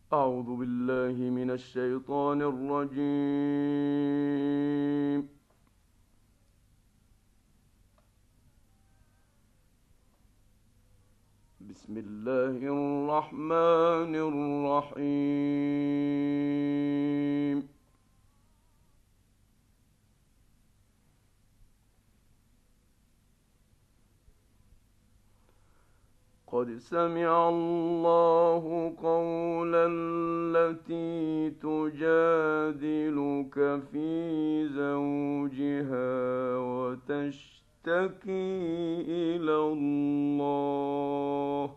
أعوذ بالله من الشيطان الرجيم. بسم الله الرحمن الرحيم. قد سمع الله قولا التي تجادلك في زوجها وتشتكي إلى الله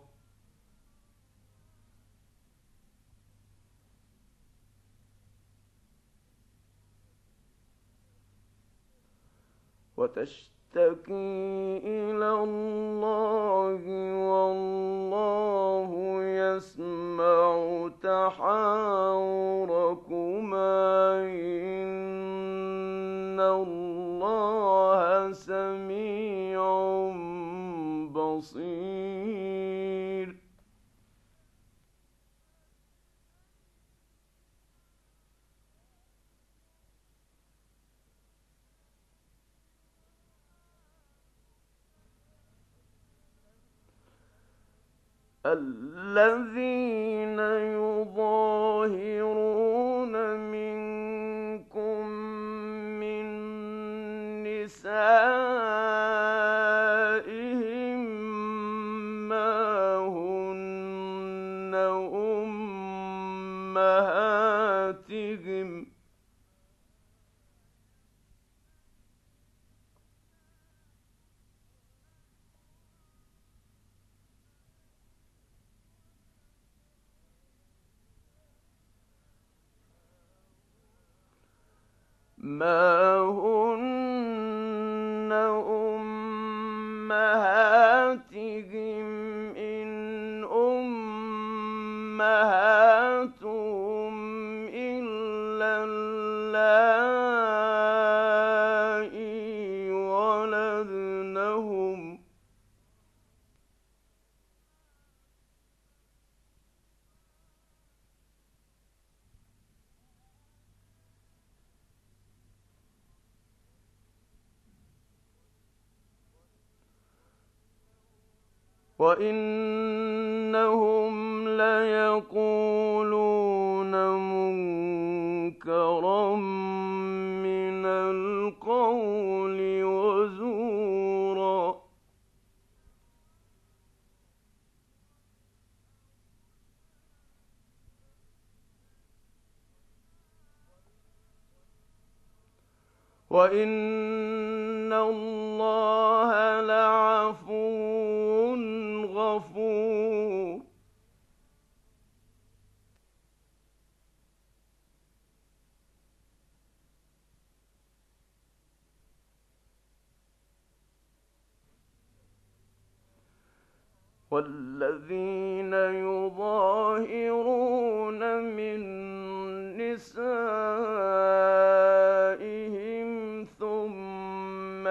والله يسمع تحاوركما إن الله سميع بصير. الذين يظاهرون منكم من نسائهم ما هن أمهاتهم ما هن أمهاتهم إن أمهاتهم إلا اللائي ولدنهم وإنهم ليقولون منكرا من القول وزورا. وإن الله لعفو غفور. والذين يظاهرون من نسائهم ثم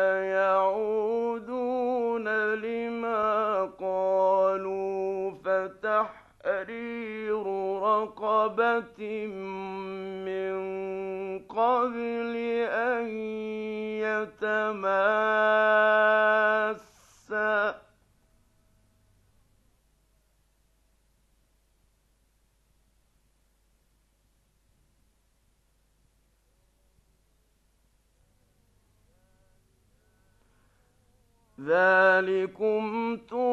يعودون لما قالوا فتحرير رقبة من قبل أن يتماسا ذلكم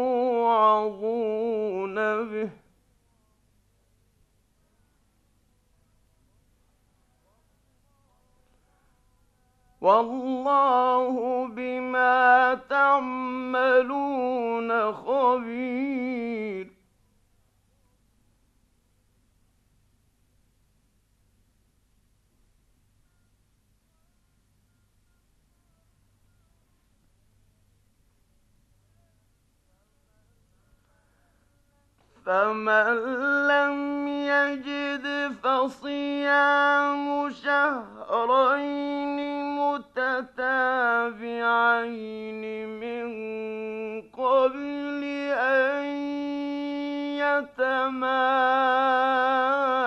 توعظون به والله بما تعملون خبير. فمن لم يجد فصيام شهرين متتابعين من قبل أن يتماسا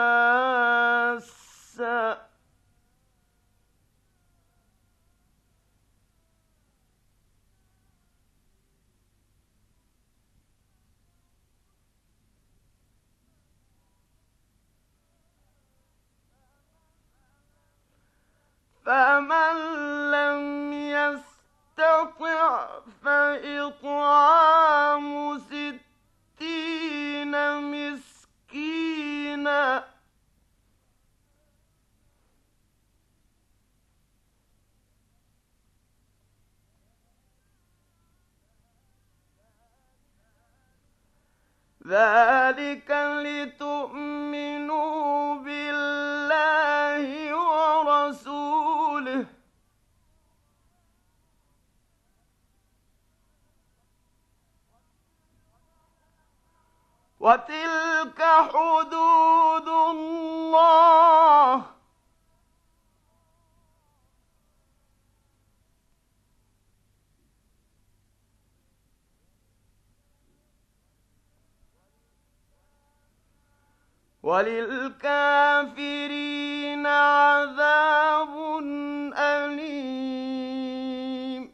فمن لم يستطع فإطعام 60 مسكينا ذلك لتؤمنوا بالله ورسوله وتلك حدود الله وللكافرين عذاب أليم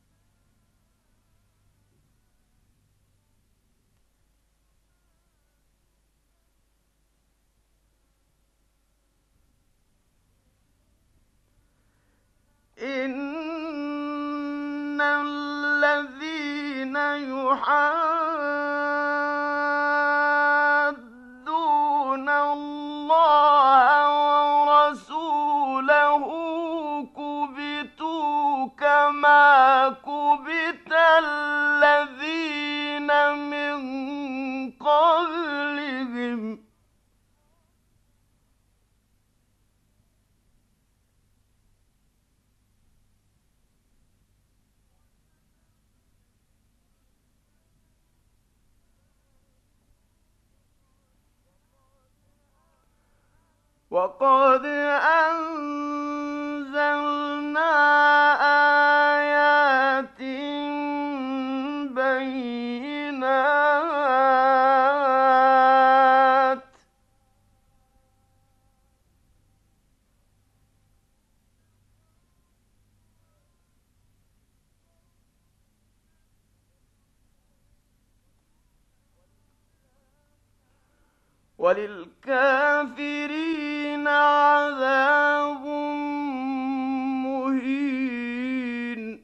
إن الذين يحادون الله ورسوله كبتوا كما كبت الذين من قبلهم وقد أنزلنا آيات بينات وللكافرين عذاب مهين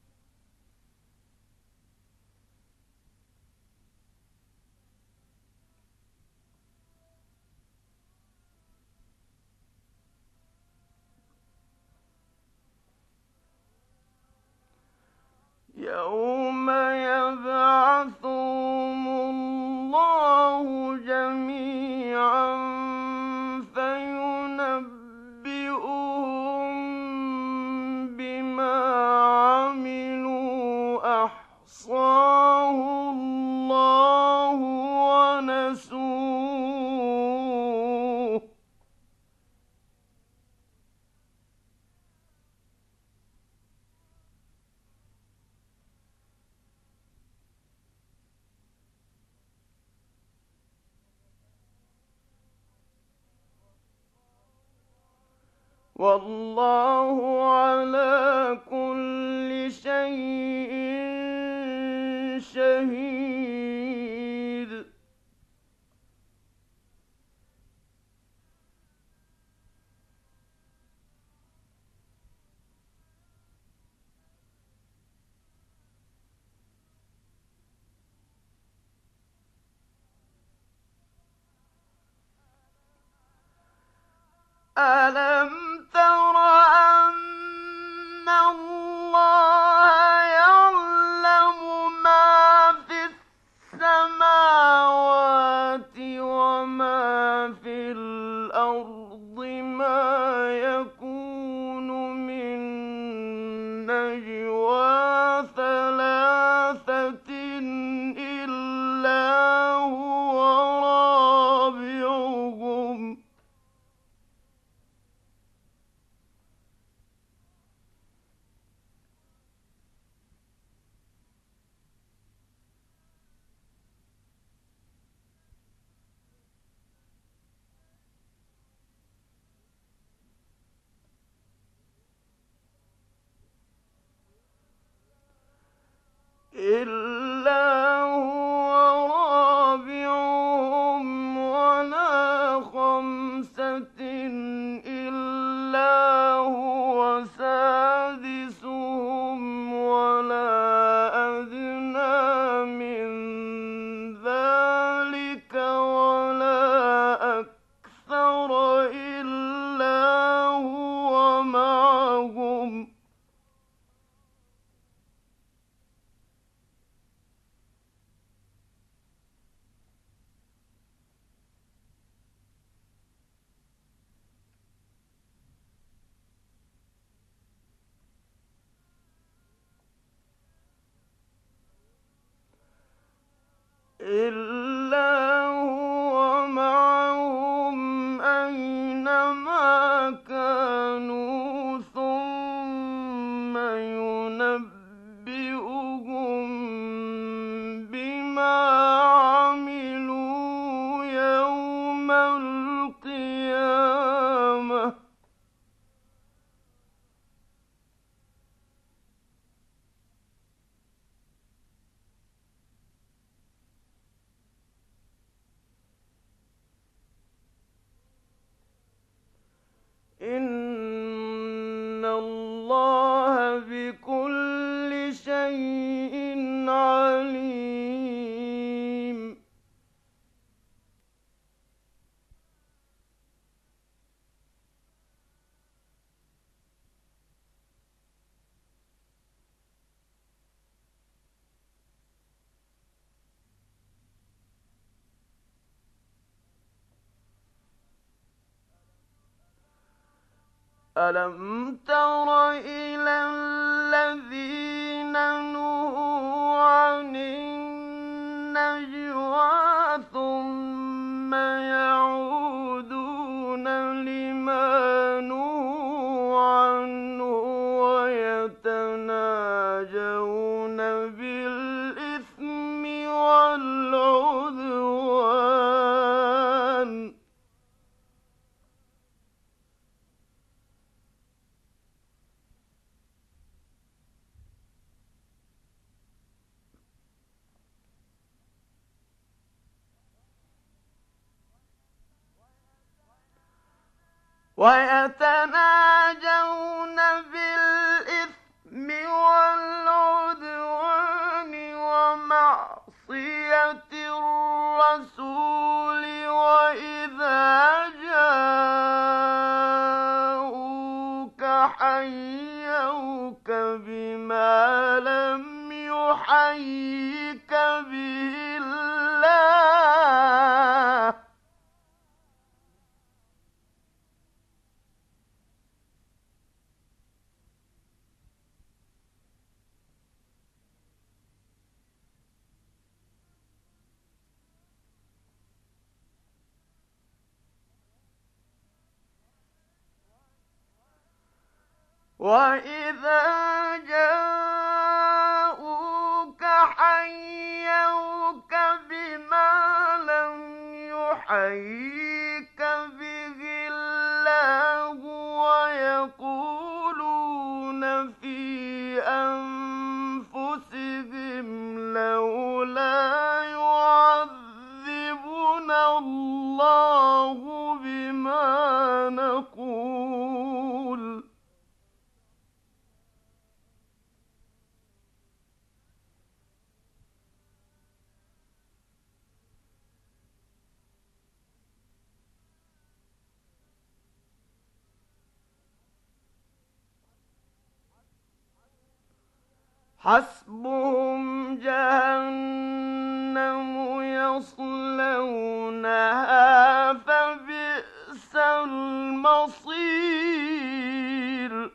يوم يبعثهم الله جميعا فينبئهم بما عملوا أحصاه الله ونسوه والله على كل شيء شهيد ألم تر أن الله يعلم ما في السماوات وما في الأرض ما يكون من نجوى ثلاثة إلا هو رابعهم ألم تر إلى الذين نهوا عن النجوى ثم يعودون لما نهوا عنه ويتناجون بالإثم والعدوان بالإثم والعدوان ومعصية الرسول وإذا جاءوك حيوك بما لم يحيك به الله وإذا جاءوك حيوك بما لم يحيك به الله ويقولون في أنفسهم لولا يعذبنا الله بما نقول حسبهم جهنم يصلونها فبئس المصير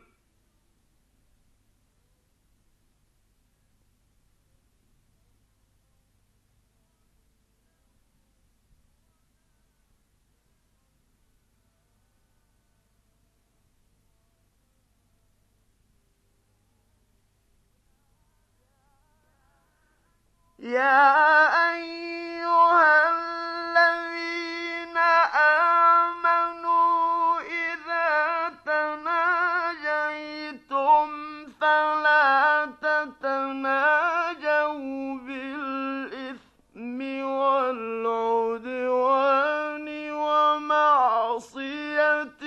يا أيها الذين آمنوا إذا تناجيتم فلا تتناجوا بالإثم والعدوان ومعصية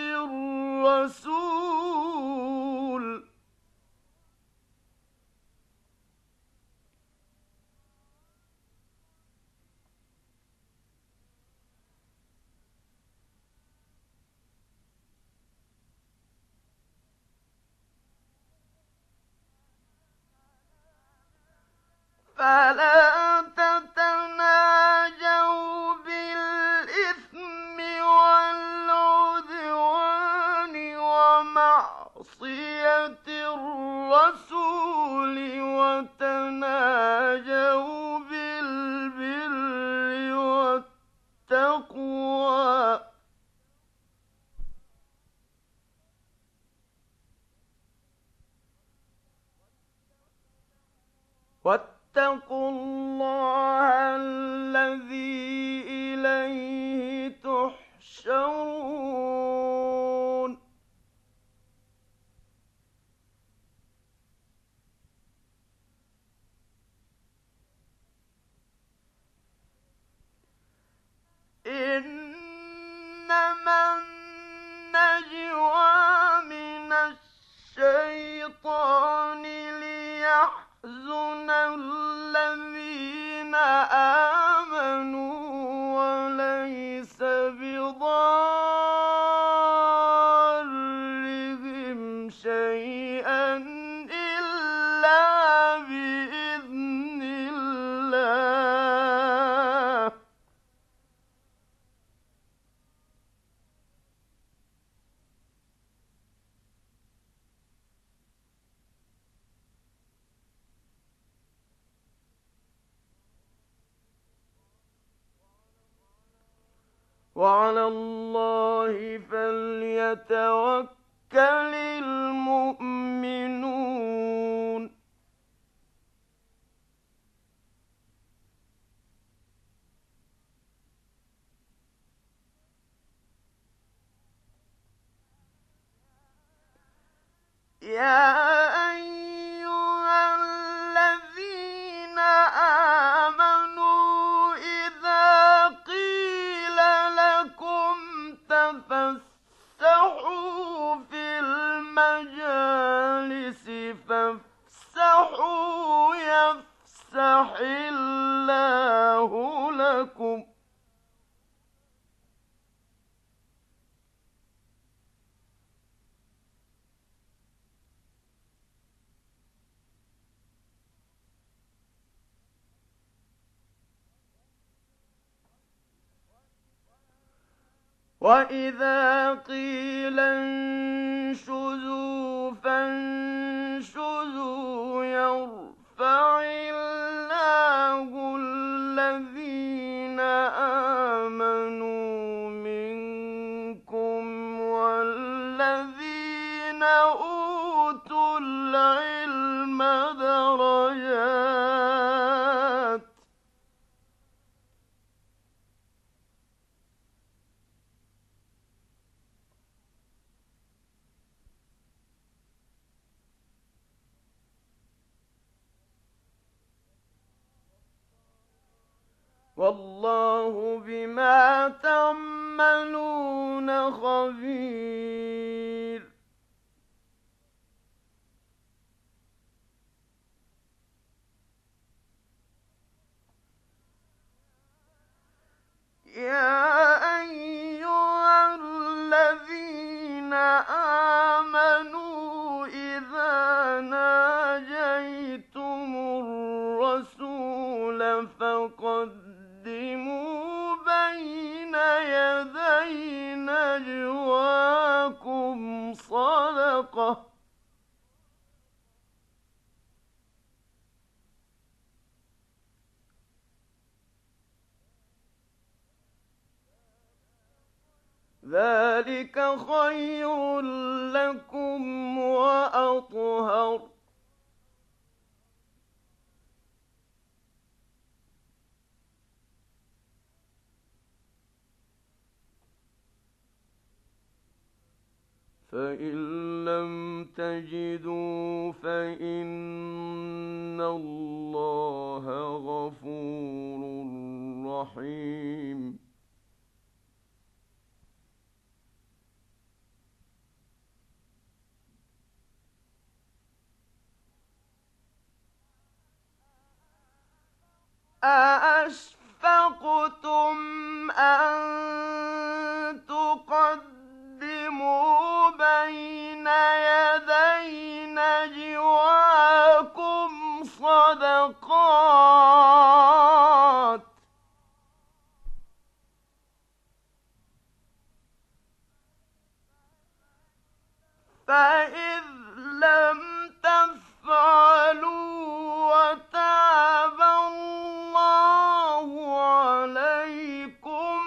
الرسول فلا تتناجوا بالإثم والعدوان ومعصية الرسول وتناجوا بالبر والتقوى واتقوا الله الذي إليه تحشرون إنما النجوى من الشيطان ليحزن الذين وعلى الله فليتوكل المؤمنون يا أيها الذين آمنوا إذا قيل لكم تفسحوا في المجالس فافسحوا يفسح الله لكم وإذا قيل انشزوا فانشزوا يرفع الله الذين آمنوا منكم والذين أوتوا العلم درجات والله بما تعملون خبير يا أيها الذين آمنوا إذا ناجيتم الرسول فقدموا بين يدي نجواكم صدقة ذلك خير لكم وأطهر فإن لم تجدوا فإن الله غفور رحيم أأشفقتم أن تقدموا بين يدي نجواكم صدقات فإذ لم تفعلوا وتاب الله عليكم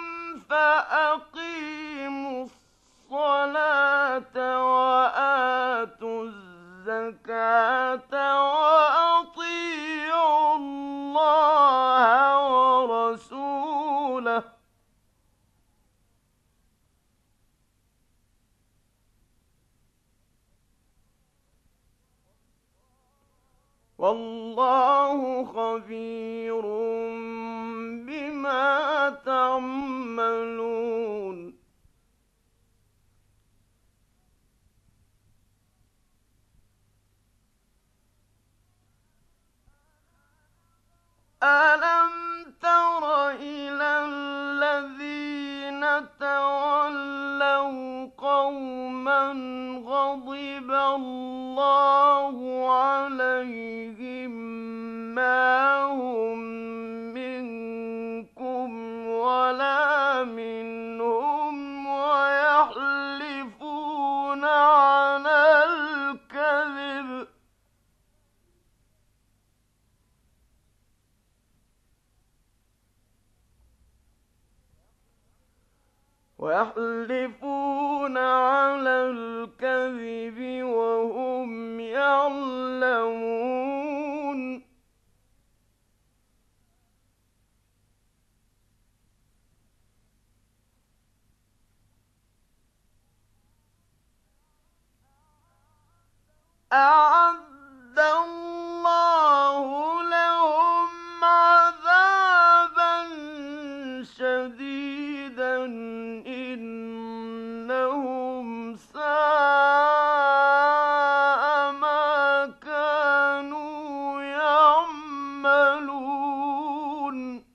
فأقيموا الصلاة وآتوا الزكاة وأطيعوا الله ورسوله والله خبير بما تعملون ألم تر إلى الذين تولوا قوما غضب الله عليهم ما هم منكم ولا منهم ويحلفون على الكذب ويحلفون على الكذب وهم يعلمون أعد الله لهم عذابا شديدا إنهم ساء ما كانوا يعملون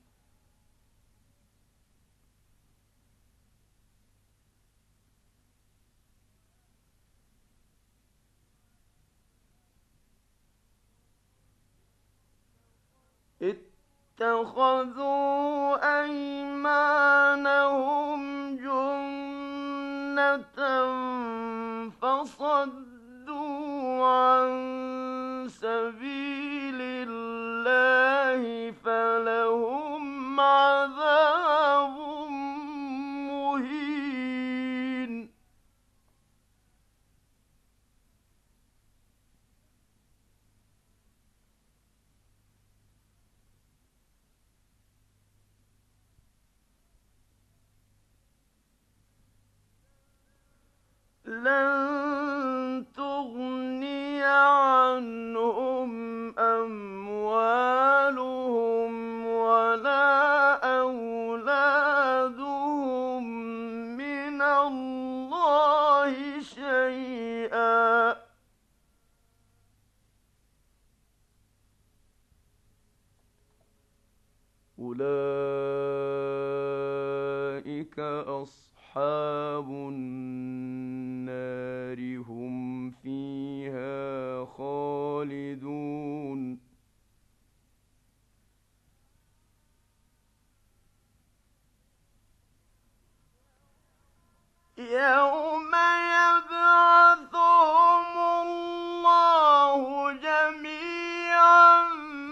اتخذوا أيمانهم جنة فصدوا عن سبيل الله فلهم عذاب مهين لن تغني عنهم أموالهم ولا أولادهم من الله شيئا أولئك أصحاب النار هم فيها خالدون يوم يبعثهم الله جميعا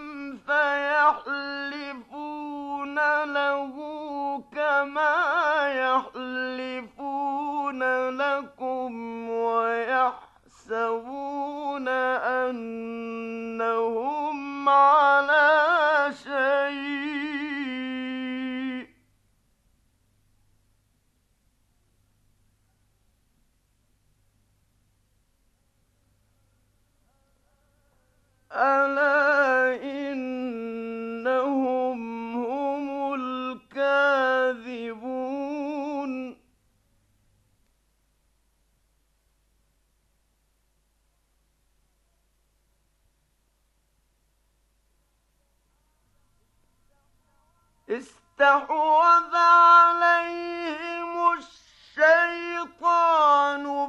فيحلفون له كما يحلفون لكم ويحسبون أنهم على شيء ألا إنهم هم الكاذبون استحوذ عليهم الشيطان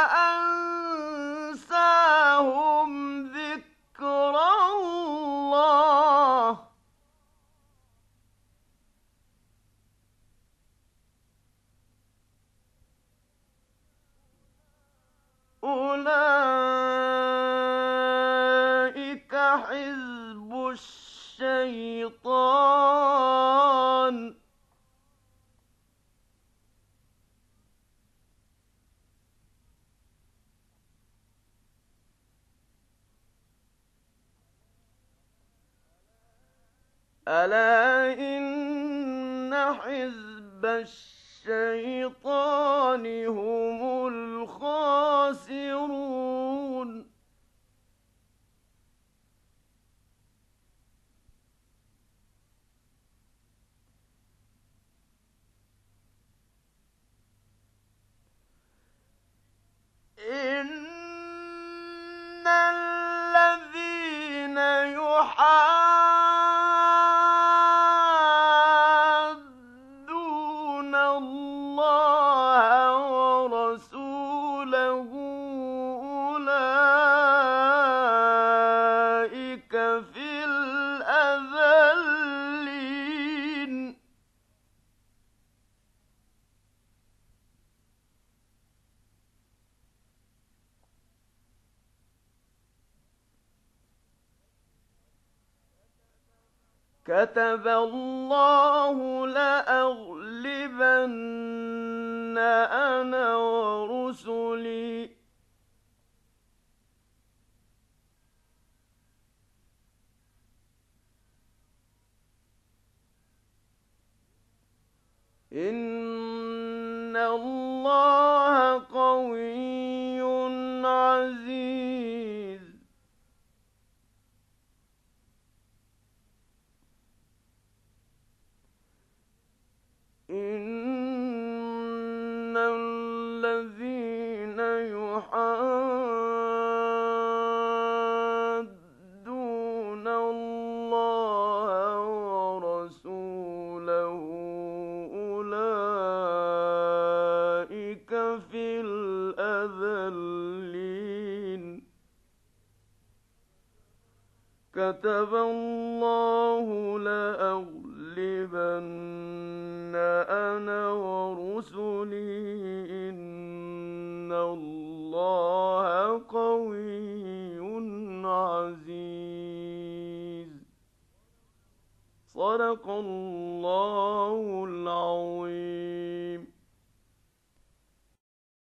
فأنساهم ذكر الله أولئك حزب الشيطان ألا إن حزب الشيطان هم الخاسرون إن الذين يحادون الله ورسوله أولئك في الأذلين كتب الله لأغلبن أنا ورسلي إن الله قوي عزيز إن الذين يحادون الله ورسوله أولئك في الأذلين كتب الله لأغلبن أنا ورسلي إن الله قوي عزيز صدق الله العظيم.